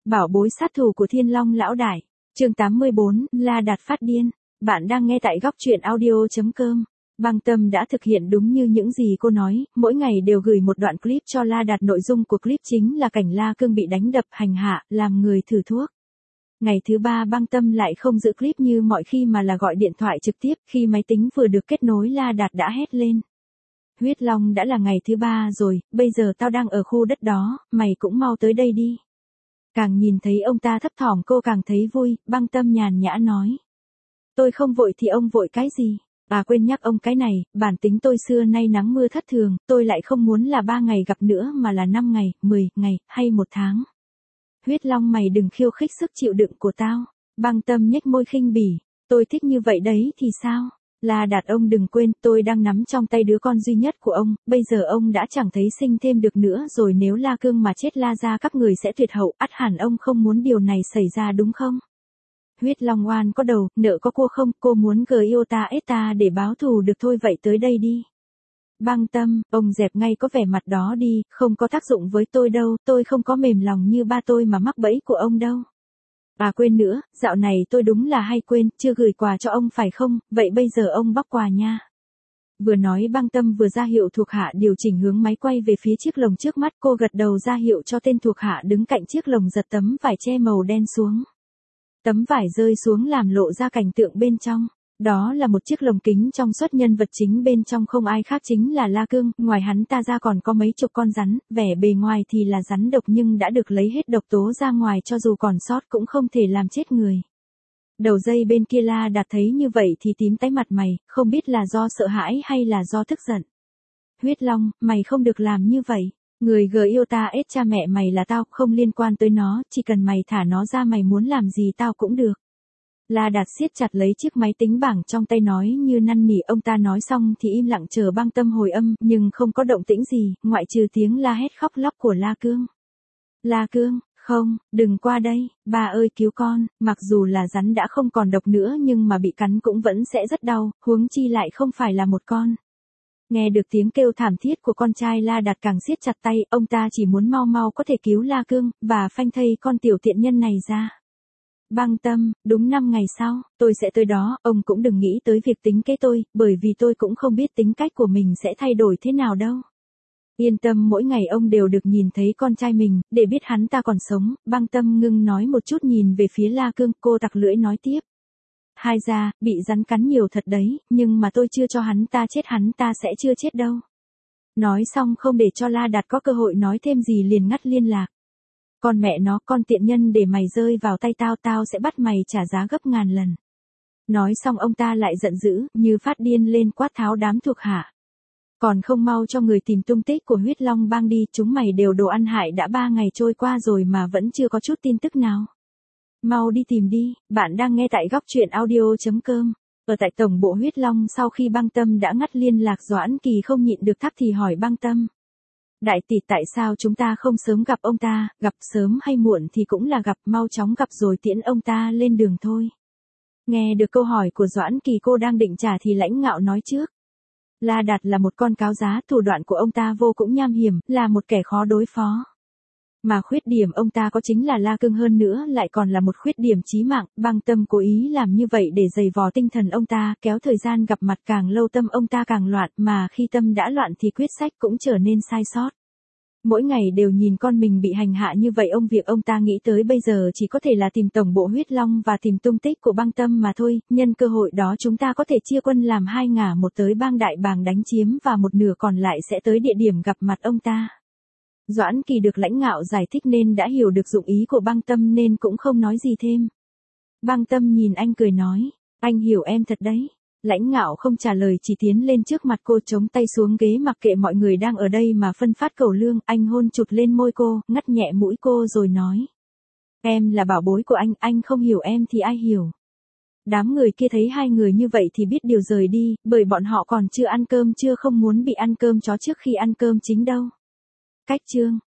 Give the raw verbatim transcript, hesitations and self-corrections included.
Bảo bối sát thủ của Thiên Long lão đại. Chương tám mươi bốn, La Đạt phát điên. Bạn đang nghe tại góc truyện audio chấm com. Băng Tâm đã thực hiện đúng như những gì cô nói, mỗi ngày đều gửi một đoạn clip cho La Đạt. Nội dung của clip chính là cảnh La Cương bị đánh đập, hành hạ, làm người thử thuốc. Ngày thứ ba Băng Tâm lại không giữ clip như mọi khi mà là gọi điện thoại trực tiếp. Khi máy tính vừa được kết nối, La Đạt đã hét lên. Huyết Long, đã là ngày thứ ba rồi, bây giờ tao đang ở khu đất đó, mày cũng mau tới đây đi. Càng nhìn thấy ông ta thấp thỏm cô càng thấy vui. Băng Tâm nhàn nhã nói. Tôi không vội thì ông vội cái gì? À quên nhắc ông cái này, bản tính tôi xưa nay nắng mưa thất thường, tôi lại không muốn là ba ngày gặp nữa mà là năm ngày, mười ngày, hay một tháng. Huyết Long, mày đừng khiêu khích sức chịu đựng của tao. Băng Tâm nhếch môi khinh bỉ. Tôi thích như vậy đấy thì sao? La Đạt, ông đừng quên, tôi đang nắm trong tay đứa con duy nhất của ông, bây giờ ông đã chẳng thấy sinh thêm được nữa rồi, nếu La Cương mà chết La gia các người sẽ tuyệt hậu, ắt hẳn ông không muốn điều này xảy ra đúng không? Huyết Long oan có đầu, nợ có cua không, cô muốn gờ yêu ta ết ta để báo thù được thôi, vậy tới đây đi. Băng Tâm, ông dẹp ngay có vẻ mặt đó đi, không có tác dụng với tôi đâu, tôi không có mềm lòng như ba tôi mà mắc bẫy của ông đâu. À quên nữa, dạo này tôi đúng là hay quên, chưa gửi quà cho ông phải không, vậy bây giờ ông bóc quà nha. Vừa nói Băng Tâm vừa ra hiệu thuộc hạ điều chỉnh hướng máy quay về phía chiếc lồng trước mắt, cô gật đầu ra hiệu cho tên thuộc hạ đứng cạnh chiếc lồng giật tấm vải che màu đen xuống. Tấm vải rơi xuống làm lộ ra cảnh tượng bên trong. Đó là một chiếc lồng kính trong suốt, nhân vật chính bên trong không ai khác chính là La Cương, ngoài hắn ta ra còn có mấy chục con rắn, vẻ bề ngoài thì là rắn độc nhưng đã được lấy hết độc tố ra ngoài, cho dù còn sót cũng không thể làm chết người. Đầu dây bên kia La Đạt thấy như vậy thì tím tái mặt mày, không biết là do sợ hãi hay là do tức giận. Huyết Long, mày không được làm như vậy. Người gờ yêu ta ết cha mẹ mày là tao, không liên quan tới nó, chỉ cần mày thả nó ra, mày muốn làm gì tao cũng được. La Đạt siết chặt lấy chiếc máy tính bảng trong tay nói như năn nỉ. Ông ta nói xong thì im lặng chờ Băng Tâm hồi âm, nhưng không có động tĩnh gì, ngoại trừ tiếng la hét khóc lóc của La Cương. La Cương, không, đừng qua đây, ba ơi cứu con, mặc dù là rắn đã không còn độc nữa nhưng mà bị cắn cũng vẫn sẽ rất đau, huống chi lại không phải là một con. Nghe được tiếng kêu thảm thiết của con trai, La Đạt càng siết chặt tay, ông ta chỉ muốn mau mau có thể cứu La Cương, và phanh thây con tiểu tiện nhân này ra. Băng Tâm, đúng năm ngày sau, tôi sẽ tới đó, ông cũng đừng nghĩ tới việc tính kế tôi, bởi vì tôi cũng không biết tính cách của mình sẽ thay đổi thế nào đâu. Yên tâm, mỗi ngày ông đều được nhìn thấy con trai mình, để biết hắn ta còn sống. Băng Tâm ngưng nói một chút nhìn về phía La Cương, cô tặc lưỡi nói tiếp. Hai ra, bị rắn cắn nhiều thật đấy, nhưng mà tôi chưa cho hắn ta chết, hắn ta sẽ chưa chết đâu. Nói xong không để cho La Đạt có cơ hội nói thêm gì liền ngắt liên lạc. Con mẹ nó, con tiện nhân, để mày rơi vào tay tao, tao sẽ bắt mày trả giá gấp ngàn lần. Nói xong ông ta lại giận dữ, như phát điên lên quát tháo đám thuộc hạ. Còn không mau cho người tìm tung tích của Huyết Long bang đi, chúng mày đều đồ ăn hại, đã ba ngày trôi qua rồi mà vẫn chưa có chút tin tức nào. Mau đi tìm đi. Bạn đang nghe tại góc truyện audio chấm com. Ở tại tổng bộ Huyết Long, sau khi Băng Tâm đã ngắt liên lạc, Doãn Kỳ không nhịn được thắc thì hỏi Băng Tâm. Đại tỷ, tại sao chúng ta không sớm gặp ông ta, gặp sớm hay muộn thì cũng là gặp, mau chóng gặp rồi tiễn ông ta lên đường thôi. Nghe được câu hỏi của Doãn Kỳ, cô đang định trả thì Lãnh Ngạo nói trước. La Đạt là một con cáo giá, thủ đoạn của ông ta vô cùng nham hiểm, là một kẻ khó đối phó. Mà khuyết điểm ông ta có chính là La Cương, hơn nữa lại còn là một khuyết điểm chí mạng. Băng Tâm cố ý làm như vậy để giày vò tinh thần ông ta, kéo thời gian gặp mặt càng lâu tâm ông ta càng loạn, mà khi tâm đã loạn thì quyết sách cũng trở nên sai sót. Mỗi ngày đều nhìn con mình bị hành hạ như vậy, ông việc ông ta nghĩ tới bây giờ chỉ có thể là tìm tổng bộ Huyết Long và tìm tung tích của Băng Tâm mà thôi. Nhân cơ hội đó chúng ta có thể chia quân làm hai ngả, một tới bang Đại Bàng đánh chiếm và một nửa còn lại sẽ tới địa điểm gặp mặt ông ta. Doãn Kỳ được Lãnh Ngạo giải thích nên đã hiểu được dụng ý của Băng Tâm nên cũng không nói gì thêm. Băng Tâm nhìn anh cười nói, anh hiểu em thật đấy. Lãnh Ngạo không trả lời, chỉ tiến lên trước mặt cô, chống tay xuống ghế mặc kệ mọi người đang ở đây mà phân phát cẩu lương. Anh hôn chụt lên môi cô, ngắt nhẹ mũi cô rồi nói. Em là bảo bối của anh, anh không hiểu em thì ai hiểu. Đám người kia thấy hai người như vậy thì biết điều rời đi, bởi bọn họ còn chưa ăn cơm trưa, không muốn bị ăn cơm chó trước khi ăn cơm chính đâu. Cách chương